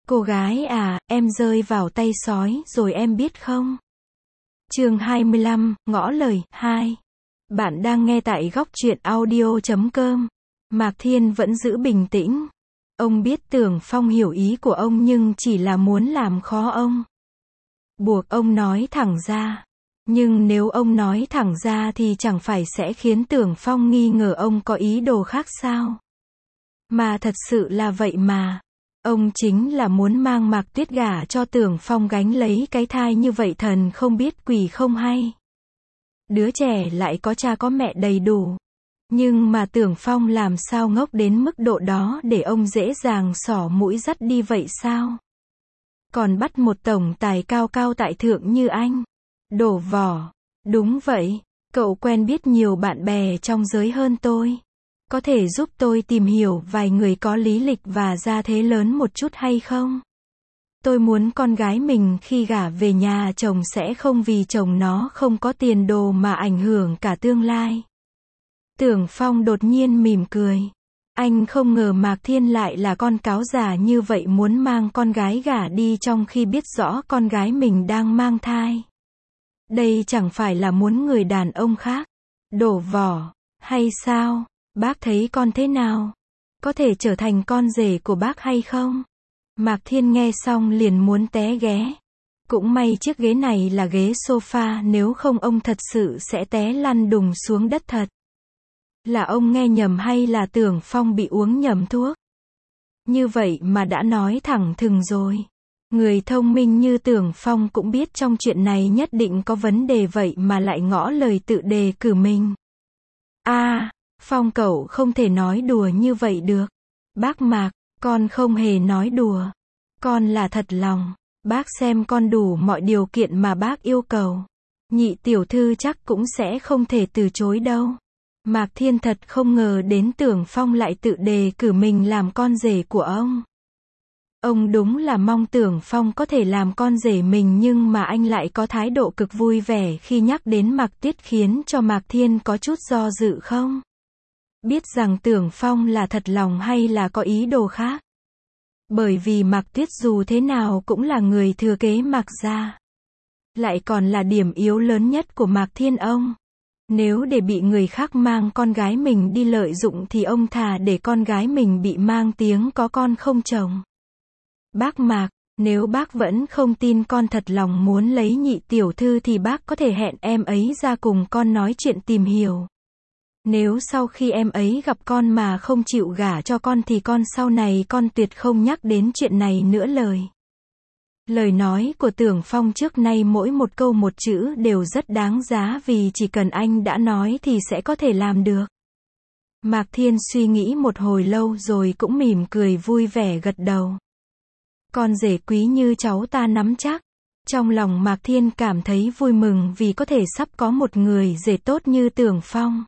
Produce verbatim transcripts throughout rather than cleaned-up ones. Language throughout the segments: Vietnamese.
Cô gái à, em rơi vào tay sói rồi em biết không? Chương hai mươi lăm, ngõ lời, hai. Bạn đang nghe tại góc truyện audio chấm com. Mạc Thiên vẫn giữ bình tĩnh. Ông biết Tưởng Phong hiểu ý của ông nhưng chỉ là muốn làm khó ông. Buộc ông nói thẳng ra. Nhưng nếu ông nói thẳng ra thì chẳng phải sẽ khiến Tưởng Phong nghi ngờ ông có ý đồ khác sao? Mà thật sự là vậy mà. Ông chính là muốn mang Mạc Tuyết gả cho Tưởng Phong gánh lấy cái thai như vậy, thần không biết quỷ không hay. Đứa trẻ lại có cha có mẹ đầy đủ. Nhưng mà Tưởng Phong làm sao ngốc đến mức độ đó để ông dễ dàng xỏ mũi dắt đi vậy sao? Còn bắt một tổng tài cao cao tại thượng như anh. Đổ vỏ. Đúng vậy, cậu quen biết nhiều bạn bè trong giới hơn tôi. Có thể giúp tôi tìm hiểu vài người có lý lịch và gia thế lớn một chút hay không? Tôi muốn con gái mình khi gả về nhà chồng sẽ không vì chồng nó không có tiền đồ mà ảnh hưởng cả tương lai. Tưởng Phong đột nhiên mỉm cười. Anh không ngờ Mạc Thiên lại là con cáo già như vậy, muốn mang con gái gả đi trong khi biết rõ con gái mình đang mang thai. Đây chẳng phải là muốn người đàn ông khác đổ vỏ, hay sao? Bác thấy con thế nào? Có thể trở thành con rể của bác hay không? Mạc Thiên nghe xong liền muốn té ghé. Cũng may chiếc ghế này là ghế sofa, nếu không ông thật sự sẽ té lăn đùng xuống đất thật. Là ông nghe nhầm hay là Tưởng Phong bị uống nhầm thuốc? Như vậy mà đã nói thẳng thừng rồi. Người thông minh như Tưởng Phong cũng biết trong chuyện này nhất định có vấn đề, vậy mà lại ngỏ lời tự đề cử mình. A, à, Phong cậu không thể nói đùa như vậy được. Bác Mạc, con không hề nói đùa. Con là thật lòng. Bác xem con đủ mọi điều kiện mà bác yêu cầu. Nhị tiểu thư chắc cũng sẽ không thể từ chối đâu. Mạc Thiên thật không ngờ đến Tưởng Phong lại tự đề cử mình làm con rể của ông. Ông đúng là mong Tưởng Phong có thể làm con rể mình, nhưng mà anh lại có thái độ cực vui vẻ khi nhắc đến Mạc Tuyết, khiến cho Mạc Thiên có chút do dự không biết rằng Tưởng Phong là thật lòng hay là có ý đồ khác. Bởi vì Mạc Tuyết dù thế nào cũng là người thừa kế Mạc gia, lại còn là điểm yếu lớn nhất của Mạc Thiên ông. Nếu để bị người khác mang con gái mình đi lợi dụng thì ông thà để con gái mình bị mang tiếng có con không chồng. Bác Mạc, nếu bác vẫn không tin con thật lòng muốn lấy nhị tiểu thư thì bác có thể hẹn em ấy ra cùng con nói chuyện tìm hiểu. Nếu sau khi em ấy gặp con mà không chịu gả cho con thì con sau này con tuyệt không nhắc đến chuyện này nữa lời. Lời nói của Tưởng Phong trước nay mỗi một câu một chữ đều rất đáng giá, vì chỉ cần anh đã nói thì sẽ có thể làm được. Mạc Thiên suy nghĩ một hồi lâu rồi cũng mỉm cười vui vẻ gật đầu. Con rể quý như cháu ta nắm chắc. Trong lòng Mạc Thiên cảm thấy vui mừng vì có thể sắp có một người rể tốt như Tưởng Phong.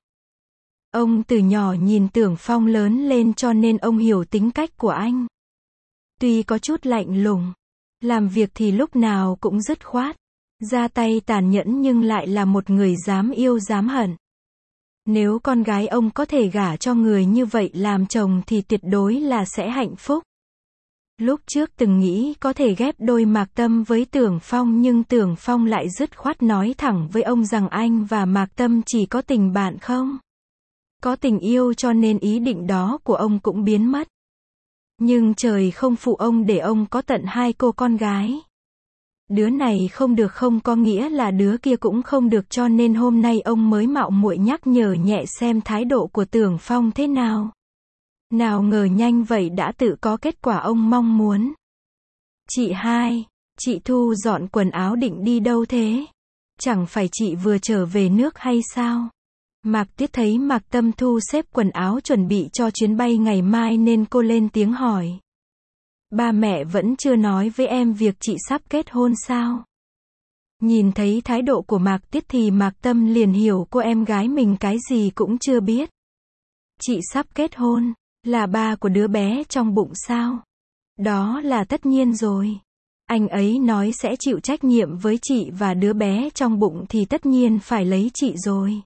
Ông từ nhỏ nhìn Tưởng Phong lớn lên cho nên ông hiểu tính cách của anh. Tuy có chút lạnh lùng, làm việc thì lúc nào cũng dứt khoát, ra tay tàn nhẫn, nhưng lại là một người dám yêu dám hận. Nếu con gái ông có thể gả cho người như vậy làm chồng thì tuyệt đối là sẽ hạnh phúc. Lúc trước từng nghĩ có thể ghép đôi Mạc Tâm với Tưởng Phong, nhưng Tưởng Phong lại dứt khoát nói thẳng với ông rằng anh và Mạc Tâm chỉ có tình bạn không có tình yêu, cho nên ý định đó của ông cũng biến mất. Nhưng trời không phụ ông để ông có tận hai cô con gái. Đứa này không được không có nghĩa là đứa kia cũng không được, cho nên hôm nay ông mới mạo muội nhắc nhở nhẹ xem thái độ của Tưởng Phong thế nào. Nào ngờ nhanh vậy đã tự có kết quả ông mong muốn. Chị hai, chị Thu dọn quần áo định đi đâu thế? Chẳng phải chị vừa trở về nước hay sao? Mạc Tuyết thấy Mạc Tâm thu xếp quần áo chuẩn bị cho chuyến bay ngày mai nên cô lên tiếng hỏi. Ba mẹ vẫn chưa nói với em việc chị sắp kết hôn sao? Nhìn thấy thái độ của Mạc Tuyết thì Mạc Tâm liền hiểu cô em gái mình cái gì cũng chưa biết. Chị sắp kết hôn, là ba của đứa bé trong bụng sao? Đó là tất nhiên rồi. Anh ấy nói sẽ chịu trách nhiệm với chị và đứa bé trong bụng thì tất nhiên phải lấy chị rồi.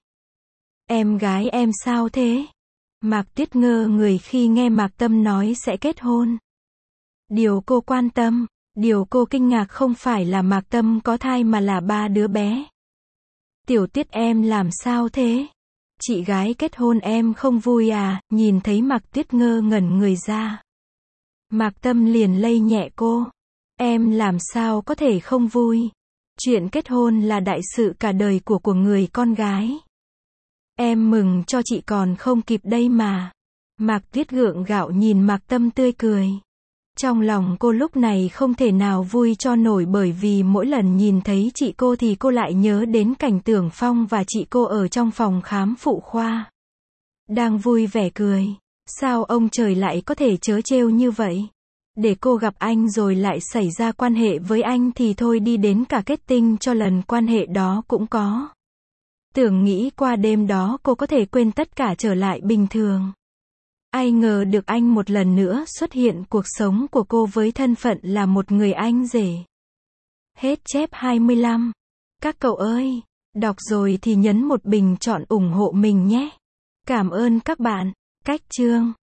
Em gái em sao thế? Mạc Tuyết ngơ người khi nghe Mạc Tâm nói sẽ kết hôn. Điều cô quan tâm, điều cô kinh ngạc không phải là Mạc Tâm có thai mà là ba đứa bé. Tiểu Tuyết em làm sao thế? Chị gái kết hôn em không vui à? Nhìn thấy Mạc Tuyết ngơ ngẩn người ra. Mạc Tâm liền lay nhẹ cô. Em làm sao có thể không vui? Chuyện kết hôn là đại sự cả đời của của người con gái. Em mừng cho chị còn không kịp đây mà. Mạc Tuyết gượng gạo nhìn Mạc Tâm tươi cười. Trong lòng cô lúc này không thể nào vui cho nổi bởi vì mỗi lần nhìn thấy chị cô thì cô lại nhớ đến cảnh Tưởng Phong và chị cô ở trong phòng khám phụ khoa. Đang vui vẻ cười. Sao ông trời lại có thể trớ trêu như vậy? Để cô gặp anh rồi lại xảy ra quan hệ với anh thì thôi đi đến cả kết tinh cho lần quan hệ đó cũng có. Tưởng nghĩ qua đêm đó cô có thể quên tất cả trở lại bình thường. Ai ngờ được anh một lần nữa xuất hiện cuộc sống của cô với thân phận là một người anh rể. Hết chép hai mươi lăm. Các cậu ơi, đọc rồi thì nhấn một bình chọn ủng hộ mình nhé. Cảm ơn các bạn. Cách chương